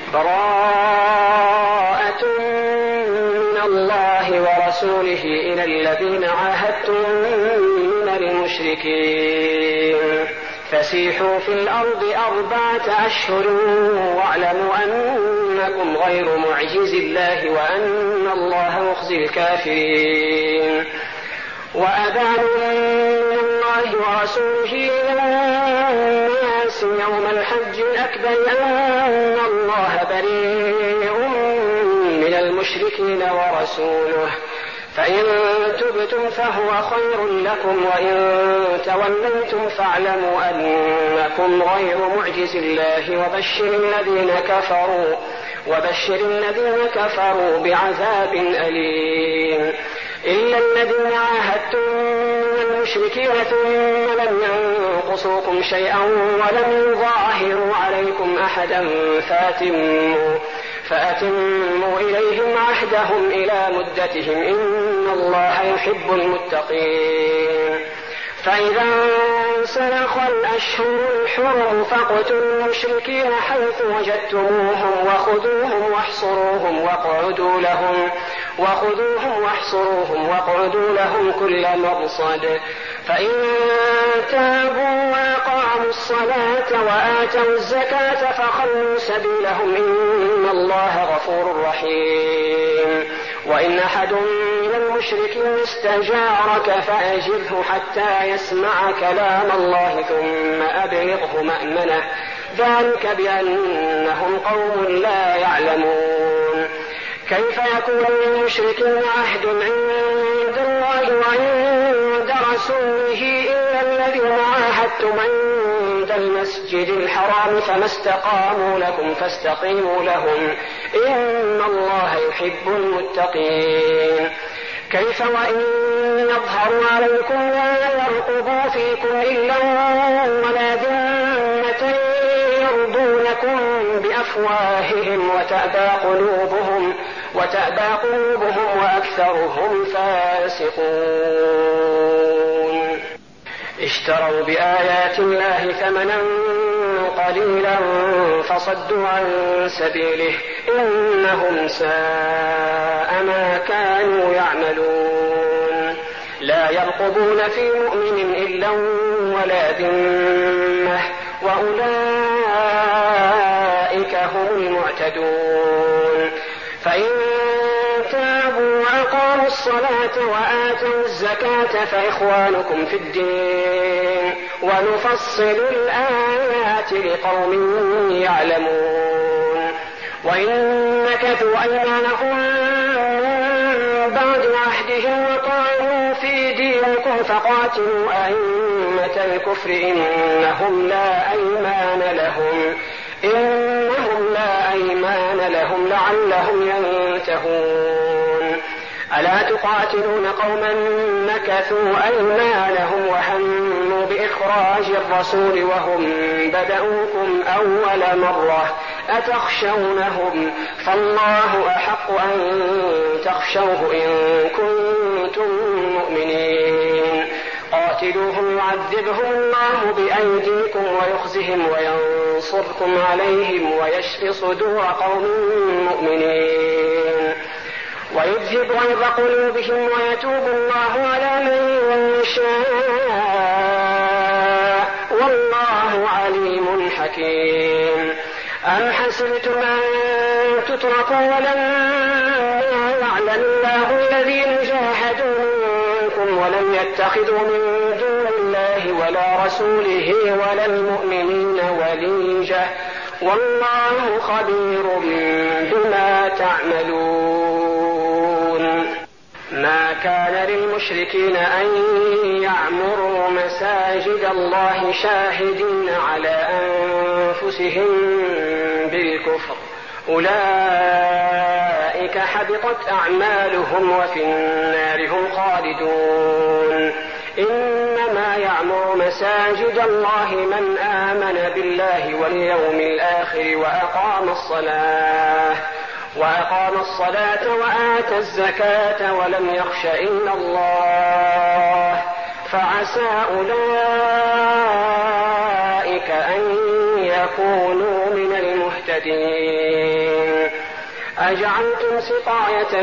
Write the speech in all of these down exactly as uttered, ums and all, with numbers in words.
براءة من الله ورسوله إلى الذين عاهدتم من المشركين فسيحوا في الأرض أربعة أشهر واعلموا أنكم غير معجز الله وأن الله مخزي الكافرين. وأذان من الله ورسوله إلى الناس يوم الحج الأكبر أن الله بريء من المشركين ورسوله فإن تبتم فهو خير لكم وإن توليتم فاعلموا أنكم غير معجز الله وبشر الذين كفروا وبشر الذين كفروا بعذاب أليم. إلا الذين عاهدتم من المشركين ثم لم ينقصوكم شيئا ولم يظاهروا عليكم أحدا فأتموا فأتموا إليهم عهدهم إلى مدتهم إن الله يحب المتقين. فإذا انسلخ الأشهر الحرم فاقتلوا المشركين حيث وجدتموهم وخذوهم واحصروهم واقعدوا لهم وخذوهم واحصروهم واقعدوا لهم كل مرصد. فإن تابوا وأقاموا الصلاة وآتوا الزكاة فخلوا سبيلهم إن الله غفور رحيم. وإن أحد من المشركين استجارك فأجره حتى يسمع كلام الله ثم أبلغه مأمنه ذلك بأنهم قوم لا يعلمون. كيف يكون للمشركين عهد عند الله وعند رسوله إلا الذين عاهدتم عند المسجد الحرام فما استقاموا لكم فاستقيموا لهم إن الله يحب المتقين. كيف وإن يظهروا عليكم لا يرقبوا فيكم إلا ولا ذمة يرضونكم بأفواههم وتأبى قلوبهم وتأبى قلوبهم وأكثرهم فاسقون. اشتروا بآيات الله ثمنا قليلا فصدوا عن سبيله إنهم ساء ما كانوا يعملون. لا يرقبون في مؤمن إلا ولا ذمة وأولئك هم المعتدون. فإن تابوا وأقاموا الصلاة وآتوا الزكاة فإخوانكم في الدين ونفصل الآيات لقوم يعلمون. وإن نكثوا أيمانهم من بعد عهدهم وطعنوا في دينكم فقاتلوا أئمة الكفر إنهم لا أيمان لهم إنهم لا أيمان لهم لعلهم ينتهون. ألا تقاتلون قوما نكثوا أيمانهم وهموا بإخراج الرسول وهم بدأوكم أول مرة أتخشونهم فالله أحق أن تخشوه إن كنتم مؤمنين. قاتلوهم يعذبهم الله بأيديكم ويخزهم وينصركم عليهم ويشفي صدور قوم مؤمنين ويذهب غيظ قلوبهم ويتوب الله على من يشاء والله عليم حكيم. أم حسبتم أن تتركوا ولما يعلم الله الذين جاهدوا منكم ولم يتخذوا من دون الله ولا رسوله ولا المؤمنين وليجة والله خبير بما تعملون. ما كان للمشركين أن يعمروا مساجد الله شاهدين على أنفسهم بالكفر أولئك حبطت أعمالهم وفي النار هم خالدون. إنما يعمر مساجد الله من آمن بالله واليوم الآخر وأقام الصلاة وأقام الصلاة وآتى الزكاة ولم يخش إلا الله فعسى أولئك أن يكونوا من المهتدين. أجعلتم سقاية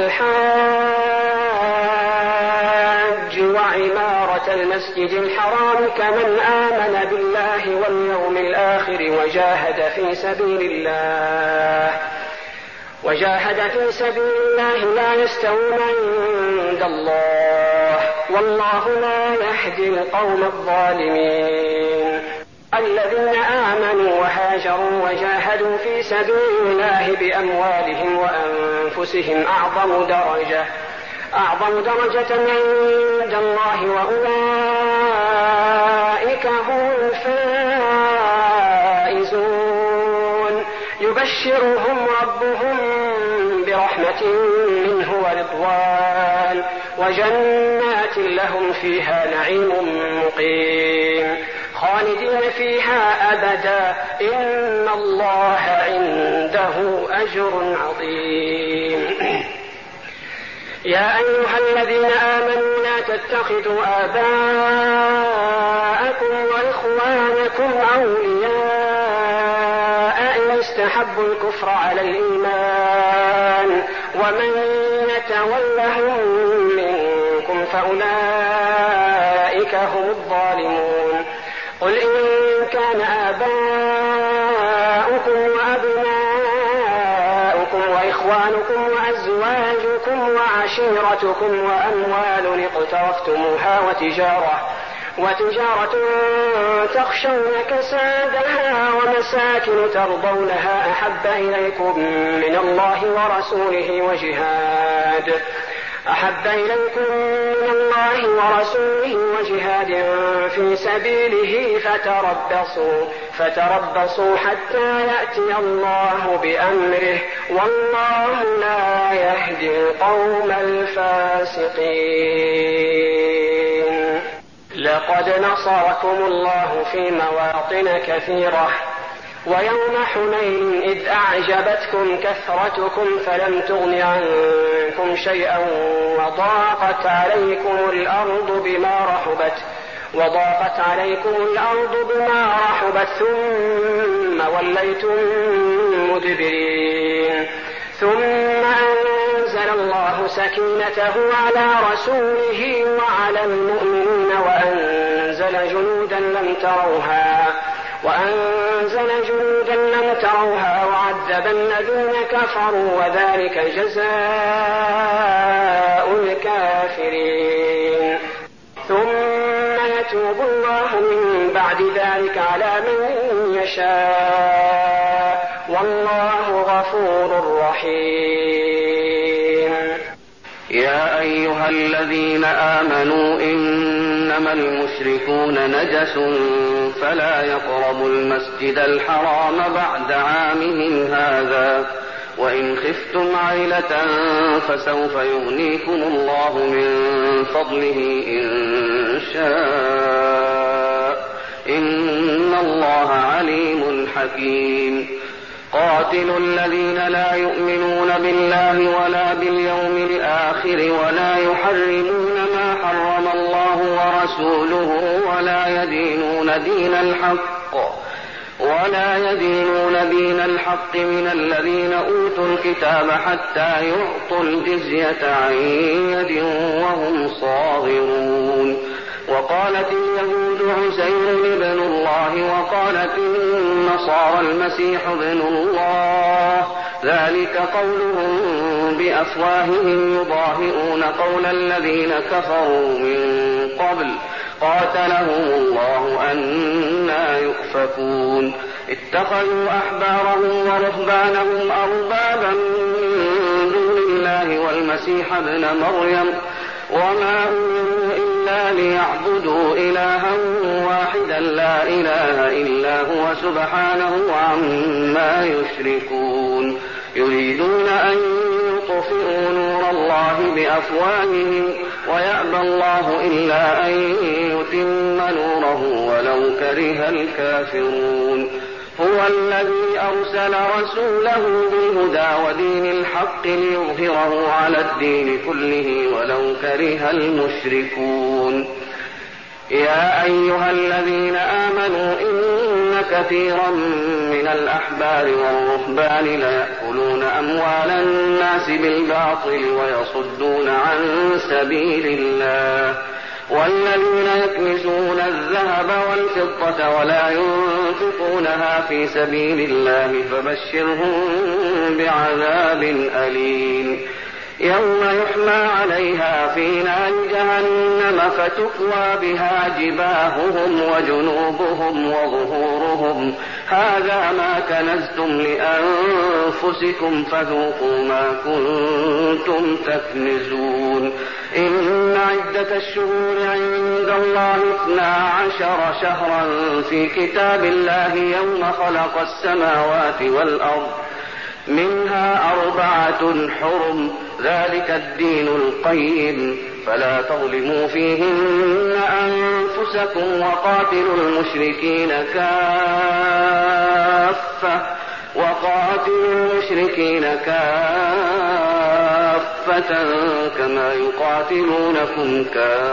الحاج وعمارة المسجد الحرام كمن آمن بالله واليوم الآخر وجاهد في سبيل الله وجاهد في سبيل الله لا يستوون عند الله والله لا يهدي القوم الظالمين. الذين آمنوا وهاجروا وجاهدوا في سبيل الله بأموالهم وأنفسهم أعظم درجة أعظم درجة عند الله وأولئك هم الفائزون. يبشرهم ربهم برحمة منه ورضوان وجنات لهم فيها نعيم مقيم خالدين فيها أبدا إن الله عنده أجر عظيم. يا أيها الذين آمنوا لا تتخذوا آباءكم وإخوانكم أولياء إن استحبوا الكفر على الإيمان ومن يتولهم منكم فأولئك هم الظالمون. قل إن كان آباؤكم وأبناؤكم وإخوانكم وأزواجكم وعشيرتكم وأموال اقترفتموها وتجارة وتجارة تخشون كسادها ومساكن ترضونها أحب إليكم من الله ورسوله وجهاد أحب إليكم من الله ورسوله وجهاد في سبيله فتربصوا فتربصوا حتى يأتي الله بأمره والله لا يهدي القوم الفاسقين. لقد نصركم الله في مواطن كثيرة ويوم حنين إذ أعجبتكم كثرتكم فلم تغن عنكم شيئا وضاقت عليكم الأرض بما رحبت وضاقت عليكم الأرض بما رحبت ثم وليتم مدبرين ثم أنزل الله سكينته على رسوله وعلى المؤمنين وأنزل جنودا لم تروها وأنزل جنودا لم تروها وعذب الذين كفروا وذلك جزاء الكافرين. ثم يتوب الله من بعد ذلك على من يشاء والله غفور رحيم. يا أيها الذين آمنوا إنما المشركون نجس فلا يقربوا المسجد الحرام بعد عامهم هذا وإن خفتم عيلة فسوف يغنيكم الله من فضله إن شاء إن الله عليم حكيم. قاتلوا الذين لا يؤمنون بالله ولا باليوم الآخر ولا يحرمون ما حرم الله ورسوله ولا يدينون دين الحق ولا يدينون دين الحق من الذين أوتوا الكتاب حتى يعطوا الجزية عن يد وهم صاغرون. وقالت اليهود عزير ابن الله وقالت النصارى المسيح ابن الله ذلك قولهم بأفواههم يضاهئون قول الذين كفروا من قبل قاتلهم الله أنى يؤفكون. اتخذوا أحبارهم ورهبانهم أربابا من دون الله والمسيح ابن مريم وما أمروا إلا ليعبدوا إلها واحدا لا إله إلا هو سبحانه عما يشركون. يريدون أن يطفئوا نور الله بأفواههم ويأبى الله إلا أن يتم نوره ولو كره الكافرون. هو الذي أرسل رسوله بالهدى ودين الحق ليظهره على الدين كله ولو كره المشركون. يا أيها الذين آمنوا إن كثيرا من الأحبار والرهبان ليأكلون أموال الناس بالباطل ويصدون عن سبيل الله والذين يكنزون الذهب والفضة ولا ينفقونها في سبيل الله فبشرهم بعذاب أليم يوم يحمى عليها في نار جهنم فتكوى بها جباههم وجنوبهم وظهورهم هذا ما كنزتم لأنفسكم فذوقوا ما كنتم تكنزون إن عدة الشهور عند الله اثنا عشر شهرا في كتاب الله يوم خلق السماوات والأرض منها أربعة حرم ذلك الدين القيم فلا تظلموا فيهن أنفسكم وقاتلوا المشركين كافة وقاتلوا المشركين كافة كما يقاتلونكم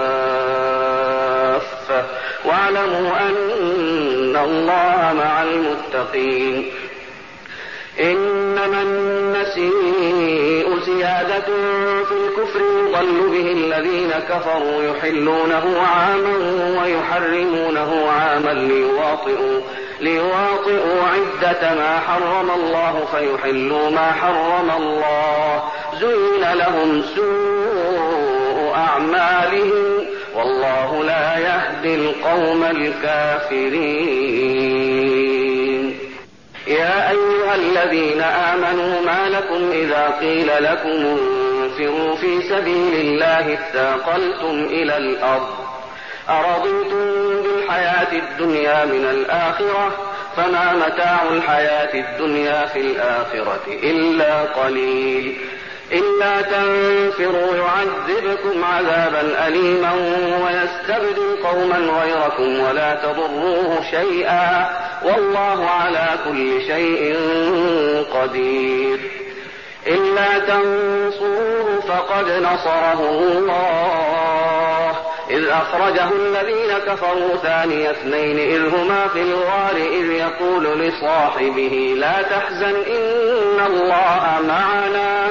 كافة واعلموا أن الله مع المتقين إنما النسيء زيادة في الكفر يضل به الذين كفروا يحلونه عاما ويحرمونه عاما ليواطئوا, ليواطئوا عدة ما حرم الله فيحلوا ما حرم الله زين لهم سوء أعمالهم والله لا يهدي القوم الكافرين يا أيها الذين آمنوا ما لكم إذا قيل لكم انفروا في سبيل الله اثاقلتم إلى الأرض أرضيتم بالحياة الدنيا من الآخرة فما متاع الحياة الدنيا في الآخرة إلا قليل إلا تنفروا يعذبكم عذابا أليما ويستبدل قوما غيركم ولا تضروه شيئا والله على كل شيء قدير إلا تنصروه فقد نصره الله إذ أخرجه الذين كفروا ثاني اثنين إذ هما في الغار إذ يقول لصاحبه لا تحزن إن الله معنا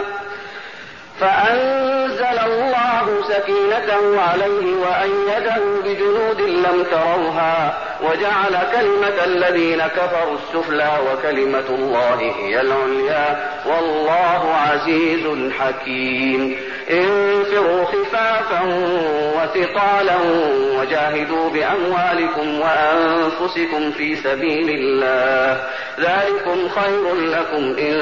فأنزل الله سكينته عليه وأيده بجنود لم تروها وجعل كلمة الذين كفروا السفلى وكلمة الله هي العليا والله عزيز حكيم انفروا خفافا وثقالا وجاهدوا بأموالكم وأنفسكم في سبيل الله ذلكم خير لكم إن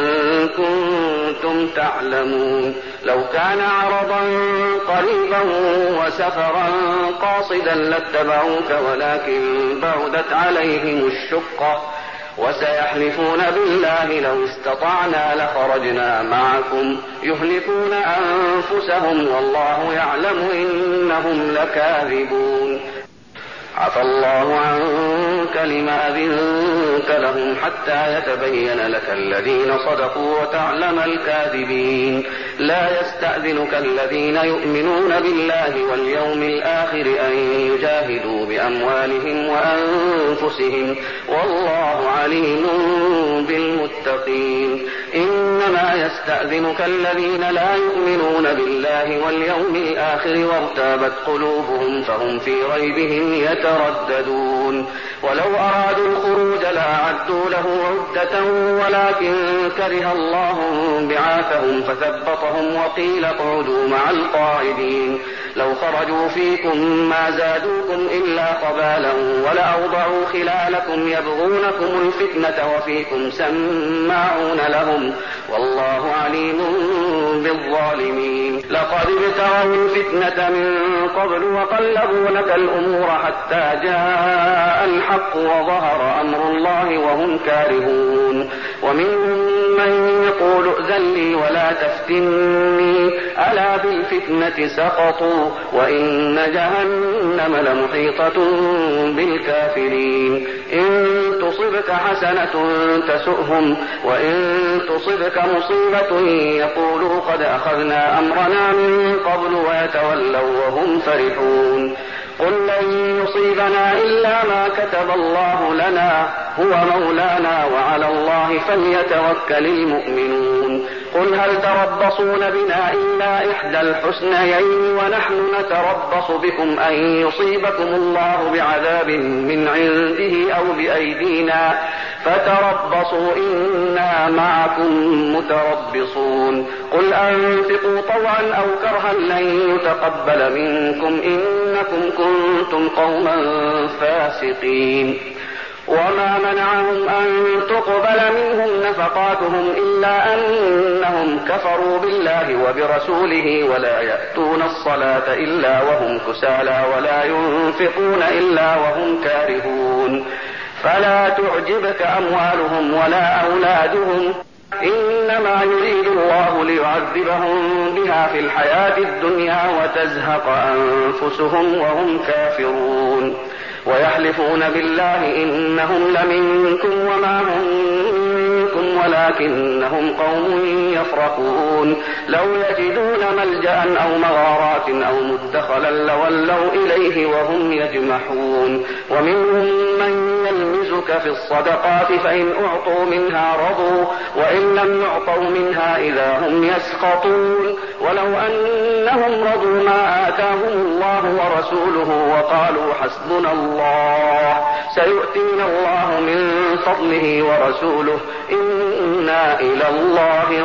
كنتم تعلمون لو كان عرضا قريبا وسفرا قاصدا لاتبعوك ولكن بعدت عليهم الشقة وسيحلفون بالله لو استطعنا لخرجنا معكم يهلكون أنفسهم والله يعلم إنهم لكاذبون عفى الله عنك لما أذنت لهم حتى يتبين لك الذين صدقوا وتعلم الكاذبين لا يستأذنك الذين يؤمنون بالله واليوم الآخر أن يجاهدوا بأموالهم وأنفسهم والله عليم بالمتقين إنما يستأذنك الذين لا يؤمنون بالله واليوم الآخر وارتابت قلوبهم فهم في ريبهم يترددون ولو أرادوا الخروج لأعدوا له عدة ولكن كره الله بعاثهم فثبطهم وقيل اقعدوا مع القاعدين لو خرجوا فيكم ما زادوكم إلا خبالا ولأوضعوا خلالكم يبغونكم الفتنة وفيكم سماعون لهم والله عليم بالظالمين لقد ابتغوا الفتنة من قبل وقلبوا لك الأمور حتى جاء الحق وظهر أمر الله وهم كارهون ومنهم من يقول ائذن لي ولا تفتني ألا بالفتنة سقطوا وإن جهنم لمحيطة بالكافرين إن تصبك حسنة تسؤهم وإن تصبك مصيبة يقولوا قد أخذنا أمرنا من قبل ويتولوا وهم فرحون قل لن يصيبنا إلا ما كتب الله لنا هو مولانا وعلى الله فليتوكل المؤمنون قل هل تربصون بنا إلا إحدى الحسنيين ونحن نتربص بكم أن يصيبكم الله بعذاب من عنده أو بأيدينا فتربصوا إنا معكم متربصون قل أنفقوا طوعا أو كرها لن يتقبل منكم إنكم كنتم قوما فاسقين وما منعهم أن تقبل منهم نفقاتهم إلا أنهم كفروا بالله وبرسوله ولا يأتون الصلاة إلا وهم كسالى ولا ينفقون إلا وهم كارهون فلا تعجبك أموالهم ولا أولادهم إنما يريد الله ليعذبهم بها في الحياة الدنيا وتزهق أنفسهم وهم كافرون ويحلفون بالله إنهم لمنكم وما هم منكم ولكنهم قوم يفرقون لو يجدون ملجأ أو مغارات أو مدخلا لولوا إليه وهم يجمحون ومنهم من يلمزك في الصدقات فإن أعطوا منها رضوا وإن لم يعطوا منها إذا هم يسخطون ولو أنهم رضوا ما آتاهم الله ورسوله وقالوا حسبنا الله سيؤتينا الله من فضله ورسوله إنا إلى الله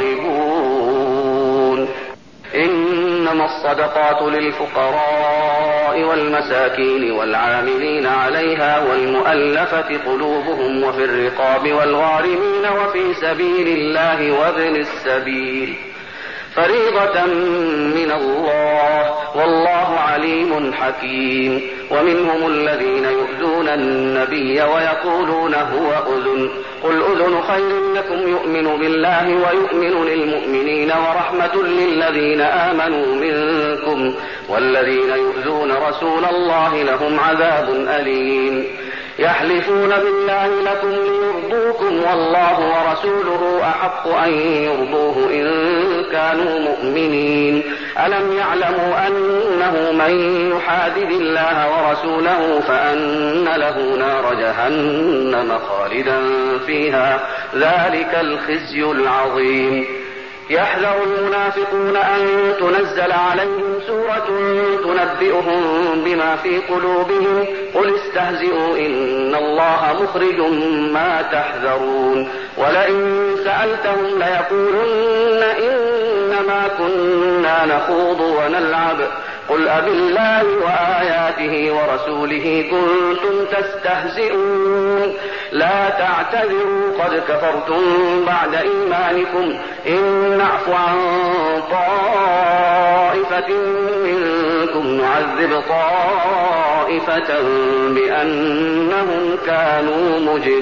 راغبون إنما الصدقات للفقراء والمساكين والعاملين عليها والمؤلفة قلوبهم وفي الرقاب والغارمين وفي سبيل الله وابن السبيل فريضة من الله والله عليم حكيم ومنهم الذين يؤذون النبي ويقولون هو أذن قل أذن خير لكم يؤمن بالله ويؤمن للمؤمنين ورحمة للذين آمنوا منكم والذين يؤذون رسول الله لهم عذاب أليم يحلفون بالله لكم ليرضوكم والله ورسوله أحق أن يرضوه إن كانوا مؤمنين ألم يعلموا أنه من يحادد الله ورسوله فأن له نار جهنم خالدا فيها ذلك الخزي العظيم يحذر المنافقون أن تنزل عليهم سورة تنبئهم بما في قلوبهم قل استهزئوا إن الله مخرج ما تحذرون ولئن سألتهم ليقولن إنما كنا نخوض ونلعب قل أبالله وآياته ورسوله كنتم تستهزئون لا تعتذروا قد كفرتم بعد إيمانكم إن نعفو عن طائفة منكم نعذب طائفة بأنهم كانوا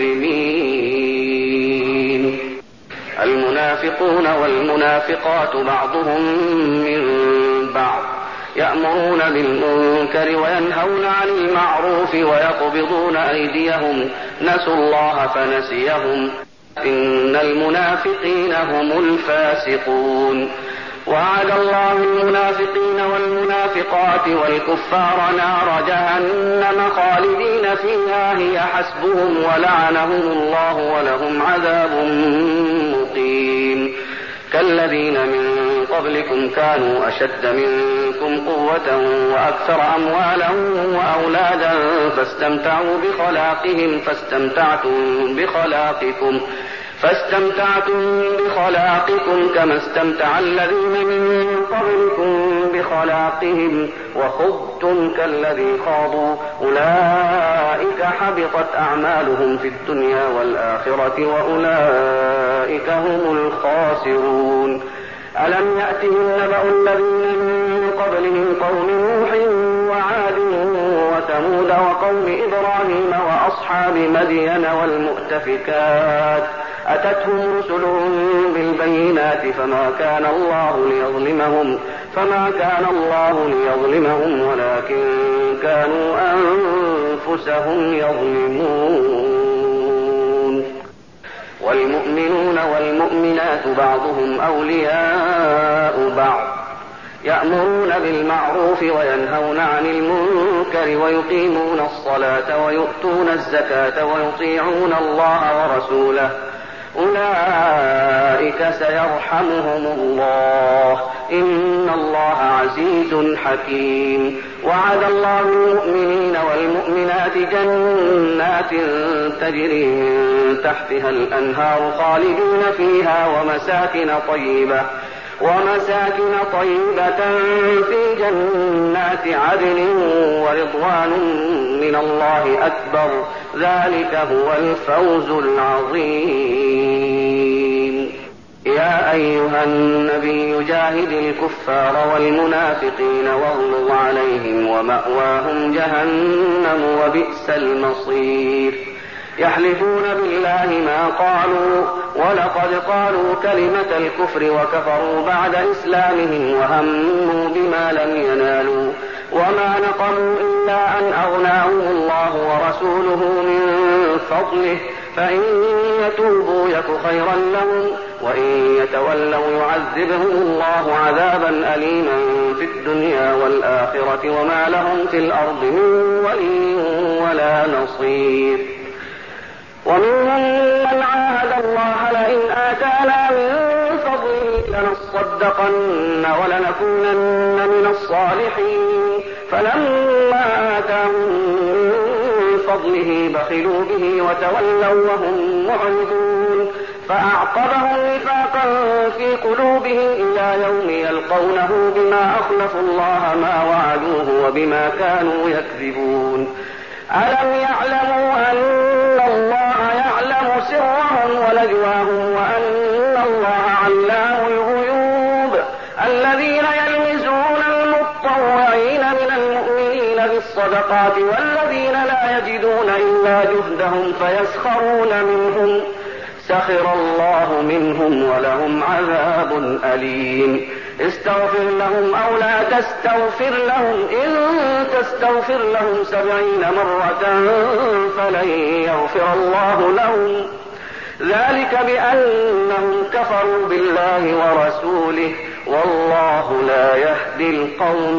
مجرمين المنافقون والمنافقات بعضهم من بعض يأمرون بالمنكر وينهون عن المعروف ويقبضون أيديهم نسوا الله فنسيهم إن المنافقين هم الفاسقون وعد الله المنافقين والمنافقات والكفار نار جهنم خالدين فيها هي حسبهم ولعنهم الله ولهم عذاب مقيم كالذين من قبلكم كانوا أشد منكم قوة وأكثر أموالا وأولادا فاستمتعوا بخلاقهم فاستمتعتم بخلاقكم فاستمتعتم بخلاقكم كما استمتع الذين من قبلكم بخلاقهم وخضتم كالذي خاضوا أولئك حبطت أعمالهم في الدنيا والآخرة وأولئك هم الخاسرون ألم يأتهم نبأ الذين من قبلهم قوم نوح وعاد وثمود وقوم إبراهيم وأصحاب مدين والمؤتفكات أتتهم رسلهم بالبينات فما كان الله ليظلمهم فما كان الله ليظلمهم ولكن كانوا أنفسهم يظلمون والمؤمنون والمؤمنات بعضهم أولياء بعض يأمرون بالمعروف وينهون عن المنكر ويقيمون الصلاة ويؤتون الزكاة ويطيعون الله ورسوله أولئك سيرحمهم الله إن الله عزيز حكيم. وعد الله المؤمنين والمؤمنات جنات تجري من تحتها الأنهار خالدين فيها ومساكن طيبة ومساكن طيبة في جنات عدن ورضوان من الله أكبر ذلك هو الفوز العظيم. يا أيها النبي جاهد الكفار والمنافقين واغلظ عليهم ومأواهم جهنم وبئس المصير. يحلفون بالله ما قالوا ولقد قالوا كلمة الكفر وكفروا بعد إسلامهم وهموا بما لم ينالوا وما نقموا إلا أن أغناهم الله ورسوله من فضله فإن يتوبوا يك خيرا لهم وإن يتولوا يعذبهم الله عذابا أليما في الدنيا والآخرة وما لهم في الأرض من ولي ولا نصير. ومنهم من عاهد الله لئن آتانا من فضله لنصدقن ولنكونن من الصالحين فلما آتاهم من فضله بخلوا به وتولوا وهم معرضون فأعقبهم نفاقا في قلوبهم إلى يوم يلقونه بما أخلفوا الله ما وعدوه وبما كانوا يكذبون. ألم يعلموا أن الله يعلم سرهم ونجواهم وأن الله علام الغيوب. الذين يلمزون المطوعين من المؤمنين بالصدقات والذين لا يجدون إلا جهدهم فيسخرون منهم سخر الله منهم ولهم عذاب أليم. استغفر لهم أو لا تستغفر لهم إن تستغفر لهم سبعين مرة فلن يغفر الله لهم ذلك بأنهم كفروا بالله ورسوله والله لا يهدي القوم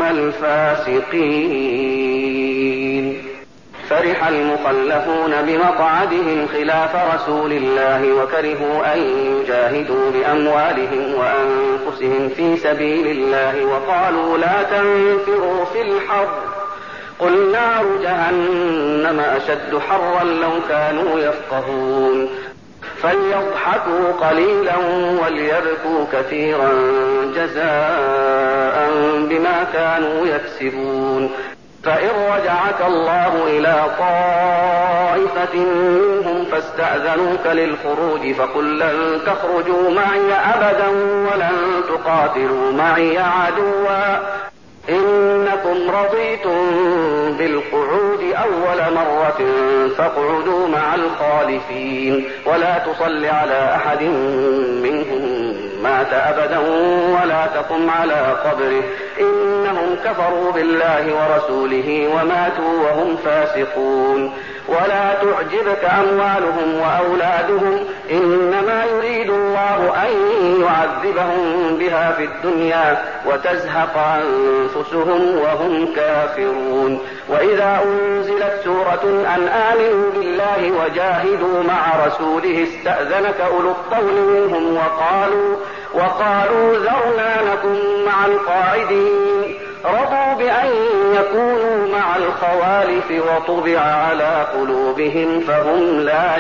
الفاسقين. فرح المخلفون بمقعدهم خلاف رسول الله وكرهوا أن يجاهدوا بأموالهم وأنفسهم في سبيل الله وقالوا لا تنفروا في الحر قل نار جهنم أشد حرا لو كانوا يفقهون. فليضحكوا قليلا وليبكوا كثيرا جزاء بما كانوا يكسبون. فإن رجعك الله إلى طائفة منهم فاستأذنوك للخروج فقل لن تخرجوا معي أبدا ولن تقاتلوا معي عدوا إنكم رضيتم بالقعود أول مرة فاقعدوا مع الخالفين ولا تصل على أحد منهم مات أبدا ولا تقم على قبره إنهم كفروا بالله ورسوله وماتوا وهم فاسقون. ولا تعجبك أموالهم وأولادهم إنما يريد الله أن يعذبهم بها في الدنيا وتزهق أنفسهم وهم كافرون. وإذا أنزلت سورة أن آمنوا بالله وجاهدوا مع رسوله استأذنك أولو الطول منهم وقالوا وقالوا ذرنا نكن مع القاعدين رضوا بأن يكونوا مع الخوالف وطبع على قلوبهم فهم لا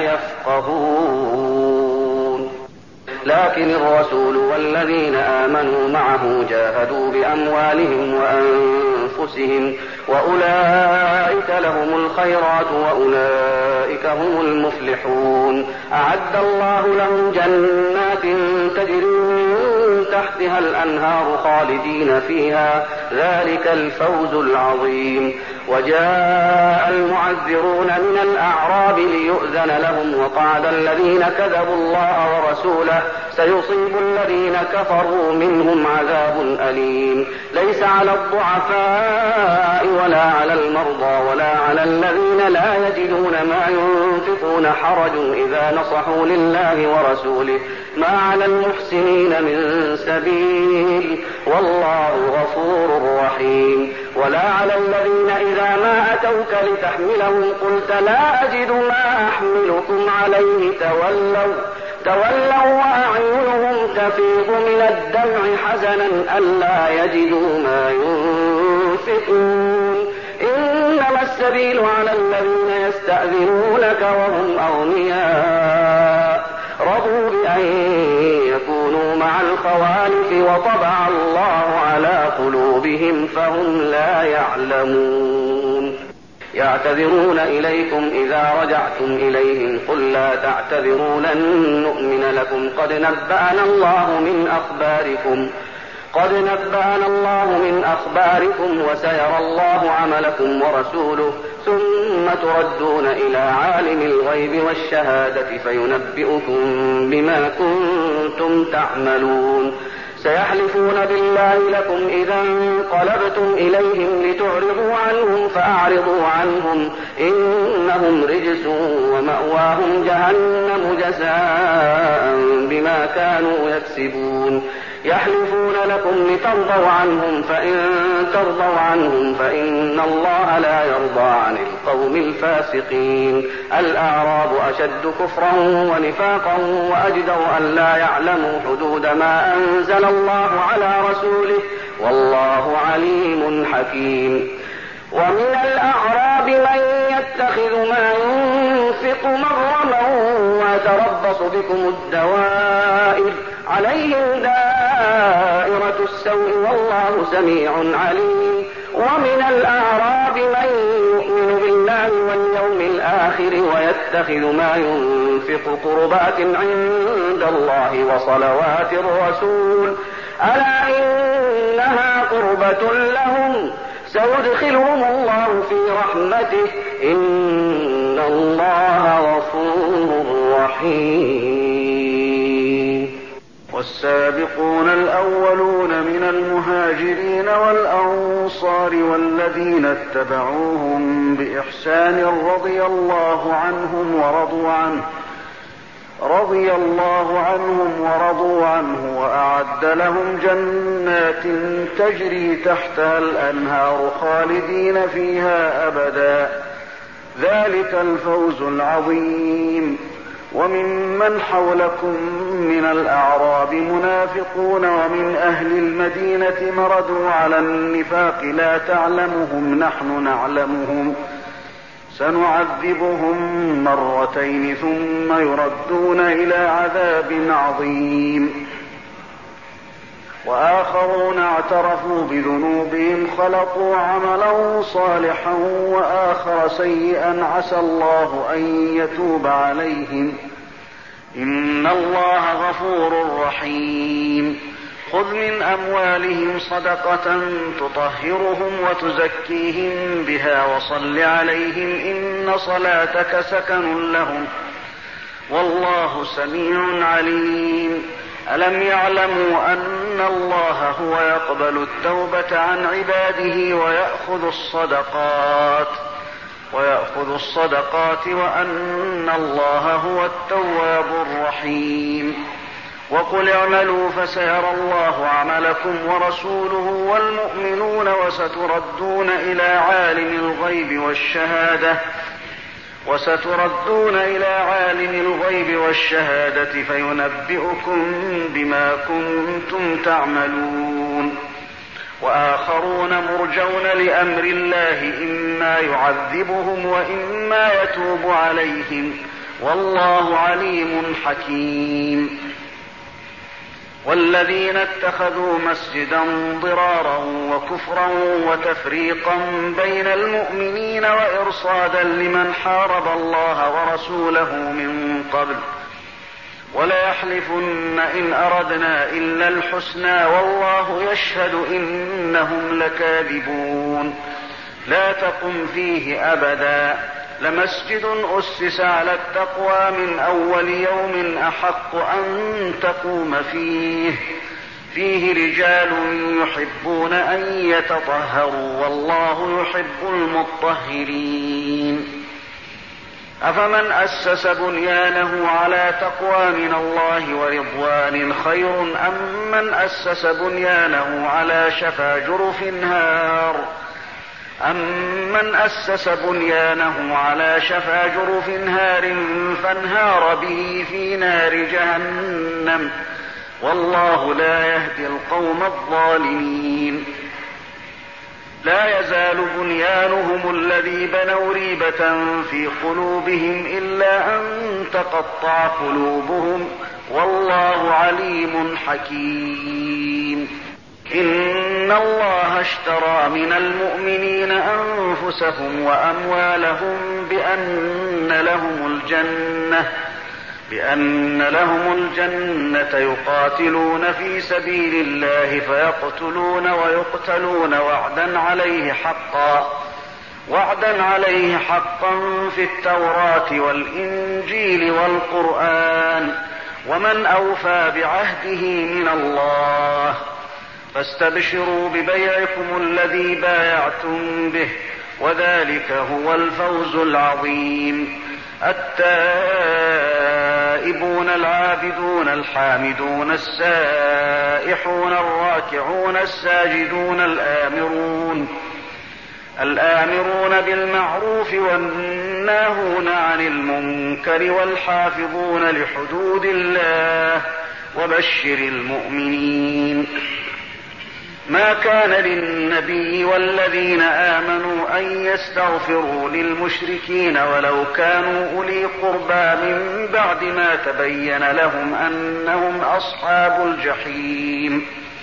يفقهون. لكن الرسول والذين آمنوا معه جاهدوا بأموالهم وأنفسهم وأولئك لهم الخيرات وأولئك هم المفلحون. أعد الله لهم جنات تجري من تحتها الأنهار خالدين فيها ذلك الفوز العظيم. وجاء المعذرون من الأعراب ليؤذن لهم وقعد الذين كذبوا الله ورسوله سيصيب الذين كفروا منهم عذاب أليم. ليس على الضعفاء ولا على المرضى ولا على الذين لا يجدون ما ينفقون حرج إذا نصحوا لله ورسوله ما على المحسنين من سبيل والله غفور رحيم. ولا على الذين إذا ما أتوك لتحملهم قلت لا أجد ما أحملكم عليه تولوا تولوا وأعينهم تفيض من الدمع حزنا ألا يجدوا ما ينفقون. إنما السبيل على الذين يستأذنونك وهم أغنياء رضوا بأن يكونوا مع الخوالف وطبع الله على قلوبهم فهم لا يعلمون. يعتذرون إليكم إذا رجعتم إليهم قل لا تعتذروا لن نؤمن لكم قد نبأنا الله من أخباركم قد نبأنا الله من أخباركم وسيرى الله عملكم ورسوله ثم تردون إلى عالم الغيب والشهادة فينبئكم بما كنتم تعملون. سيحلفون بالله لكم إذا انقلبتم إليهم لتعرضوا عنهم فأعرضوا عنهم إنهم رجس ومأواهم جهنم جزاء بما كانوا يكسبون. يحلفون لكم لترضوا عنهم فإن ترضوا عنهم فإن الله لا يرضى عن القوم الفاسقين. الأعراب أشد كفرا ونفاقا وأجدر أن لا يعلموا حدود ما أنزل الله على رسوله والله عليم حكيم. ومن الأعراب من يتخذ ما ينفق مغرما ويتربص بكم الدوائر عليهم دائرة السوء والله سميع عليم. ومن الأعراب من يؤمن بالله واليوم الآخر ويتخذ ما ينفق قربات عند الله وصلوات الرسول ألا إنها قربة لهم سيدخلهم الله في رحمته إن الله غفور رحيم. والسابقون الأولون من المهاجرين والأنصار والذين اتبعوهم بإحسان رضي الله عنهم ورضوا عنه رضي الله عنهم ورضوا عنه وأعد لهم جنات تجري تحتها الأنهار خالدين فيها أبدا ذلك الفوز العظيم. وممن حولكم من الأعراب منافقون ومن أهل المدينة مردوا على النفاق لا تعلمهم نحن نعلمهم سنعذبهم مرتين ثم يردون إلى عذاب عظيم. وآخرون اعترفوا بذنوبهم خلقوا عملا صالحا وآخر سيئا عسى الله أن يتوب عليهم إن الله غفور رحيم. خذ من أموالهم صدقة تطهرهم وتزكيهم بها وصل عليهم إن صلاتك سكن لهم والله سميع عليم. ألم يعلموا أن الله هو يقبل التوبة عن عباده ويأخذ الصدقات ويأخذ الصدقات وأن الله هو التواب الرحيم. وقل اعملوا فسيرى الله عملكم ورسوله والمؤمنون وستردون إلى عالم الغيب والشهادة وستردون إلى عالم الغيب والشهادة فينبئكم بما كنتم تعملون. وآخرون مرجون لأمر الله إما يعذبهم وإما يتوب عليهم والله عليم حكيم. والذين اتخذوا مسجدا ضرارا وكفرا وتفريقا بين المؤمنين وإرصادا لمن حارب الله ورسوله من قبل وليحلفن إن أردنا إلا الحسنى والله يشهد إنهم لكاذبون. لا تقم فيه أبدا. لمسجد أسس على التقوى من أول يوم أحق أن تقوم فيه فيه رجال يحبون أن يتطهروا والله يحب المطهرين. أفمن أسس بنيانه على تقوى من الله ورضوان خير أم من أسس بنيانه على شفا جرف هار أمن أسس بنيانه على شفا جرف هار فانهار به في نار جهنم والله لا يهدي القوم الظالمين. لا يزال بنيانهم الذي بنوا ريبة في قلوبهم إلا أن تقطع قلوبهم والله عليم حكيم. إن الله اشترى من المؤمنين أنفسهم وأموالهم بأن لهم الجنة بأن لهم الجنة يقاتلون في سبيل الله فيقتلون ويقتلون وعدا عليه حقا وعدا عليه حقا في التوراة والإنجيل والقرآن ومن أوفى بعهده من الله. فاستبشروا ببيعكم الذي بايعتم به وذلك هو الفوز العظيم. التائبون العابدون الحامدون السائحون الراكعون الساجدون الآمرون الآمرون بالمعروف والناهون عن المنكر والحافظون لحدود الله وبشر المؤمنين. ما كان للنبي والذين آمنوا أن يستغفروا للمشركين ولو كانوا أولي قربى من بعد ما تبين لهم أنهم أصحاب الجحيم.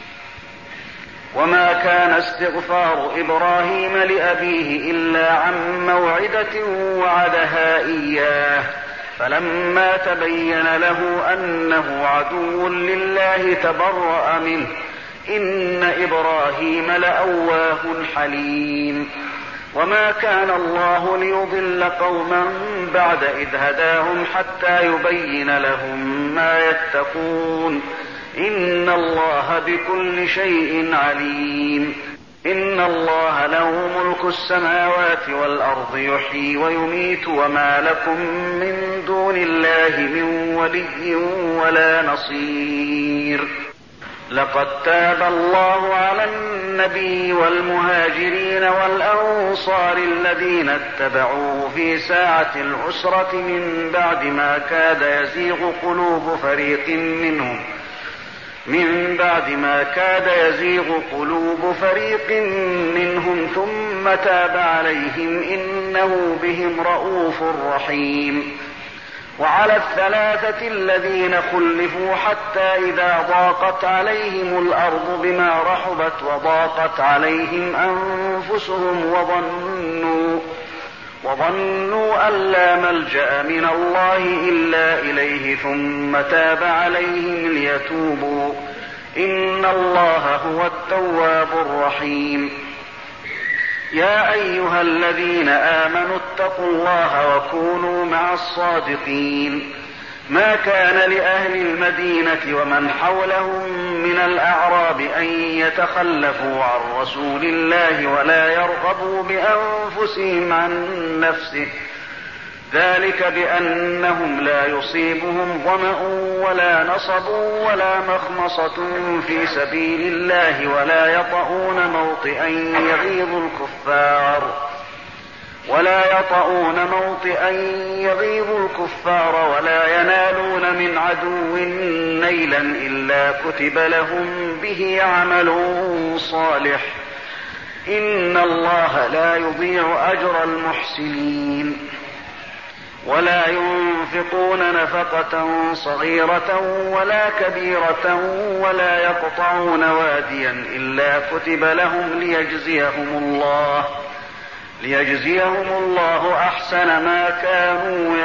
وما كان استغفار إبراهيم لأبيه إلا عن موعدة وعدها إياه فلما تبين له أنه عدو لله تبرأ منه إن إبراهيم لأواه حليم. وما كان الله ليضل قوما بعد إذ هداهم حتى يبين لهم ما يتقون إن الله بكل شيء عليم. إن الله له ملك السماوات والأرض يحيي ويميت وما لكم من دون الله من ولي ولا نصير. لقد تاب الله على النبي والمهاجرين والأنصار الذين اتبعوه في ساعة العسرة من بعد ما كاد يزيغ قلوب فريق منهم من بعد ما كاد يزيغ قلوب فريق منهم ثم تاب عليهم إنه بهم رءوف رحيم. وعلى الثلاثة الذين خلفوا حتى إذا ضاقت عليهم الأرض بما رحبت وضاقت عليهم أنفسهم وظنوا وظنوا أن لا ملجأ من الله إلا إليه ثم تاب عليهم ليتوبوا إن الله هو التواب الرحيم. يا أيها الذين آمنوا اتقوا الله وكونوا مع الصادقين. ما كان لأهل المدينة ومن حولهم من الأعراب أن يتخلفوا عن رسول الله ولا يرغبوا بأنفسهم عن نفسه ذلك بأنهم لا يصيبهم ظمأ ولا نصب ولا مخمصة في سبيل الله ولا يطؤون موطئا يغيظ الكفار ولا يطؤون موطئا يغيظ الكفار ولا ينالون من عدو نيلا إلا كتب لهم به عمل صالح إن الله لا يضيع أجر المحسنين. ولا ينفقون نفقة صغيرة ولا كبيرة ولا يقطعون واديا إلا كتب لهم ليجزيهم الله ليجزيهم الله أحسن ما كانوا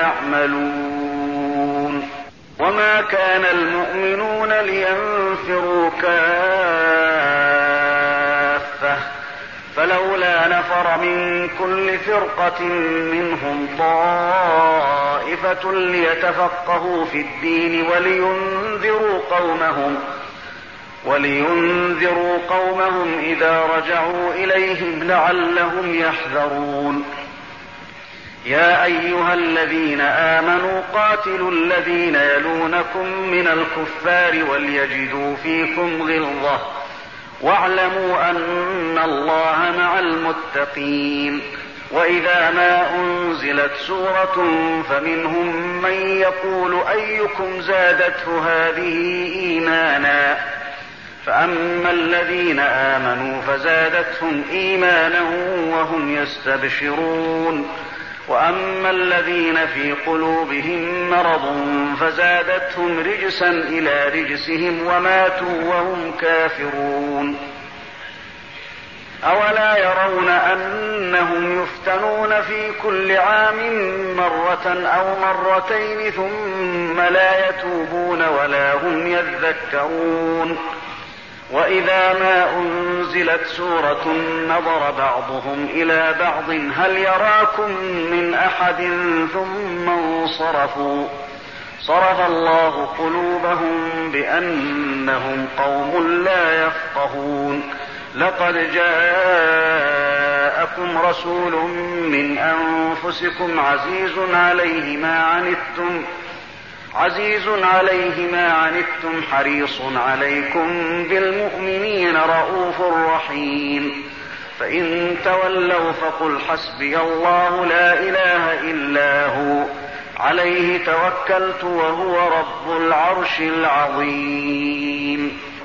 يعملون. وما كان المؤمنون لينفروا كافة فلولا نفر من كل فرقة منهم طائفة ليتفقهوا في الدين ولينذروا قومهم ولينذروا قومهم إذا رجعوا إليهم لعلهم يحذرون. يا أيها الذين آمنوا قاتلوا الذين يلونكم من الكفار وليجدوا فيكم غلظة واعلموا أن الله مع المتقين. وإذا ما أنزلت سورة فمنهم من يقول أيكم زادته هذه إيمانا فأما الذين آمنوا فزادتهم إيمانا وهم يستبشرون وأما الذين في قلوبهم مرض فزادتهم رجسا إلى رجسهم وماتوا وهم كافرون. أولا يرون أنهم يفتنون في كل عام مرة أو مرتين ثم لا يتوبون ولا هم يذكرون. وإذا ما أنزلت سورة نظر بعضهم إلى بعض هل يراكم من أحد ثم انصرفوا صرف الله قلوبهم بأنهم قوم لا يفقهون. لقد جاءكم رسول من أنفسكم عزيز عليه ما عنتم عزيز عليه ما عنتم حريص عليكم بالمؤمنين رؤوف رحيم. فإن تولوا فقل حسبي الله لا إله إلا هو عليه توكلت وهو رب العرش العظيم.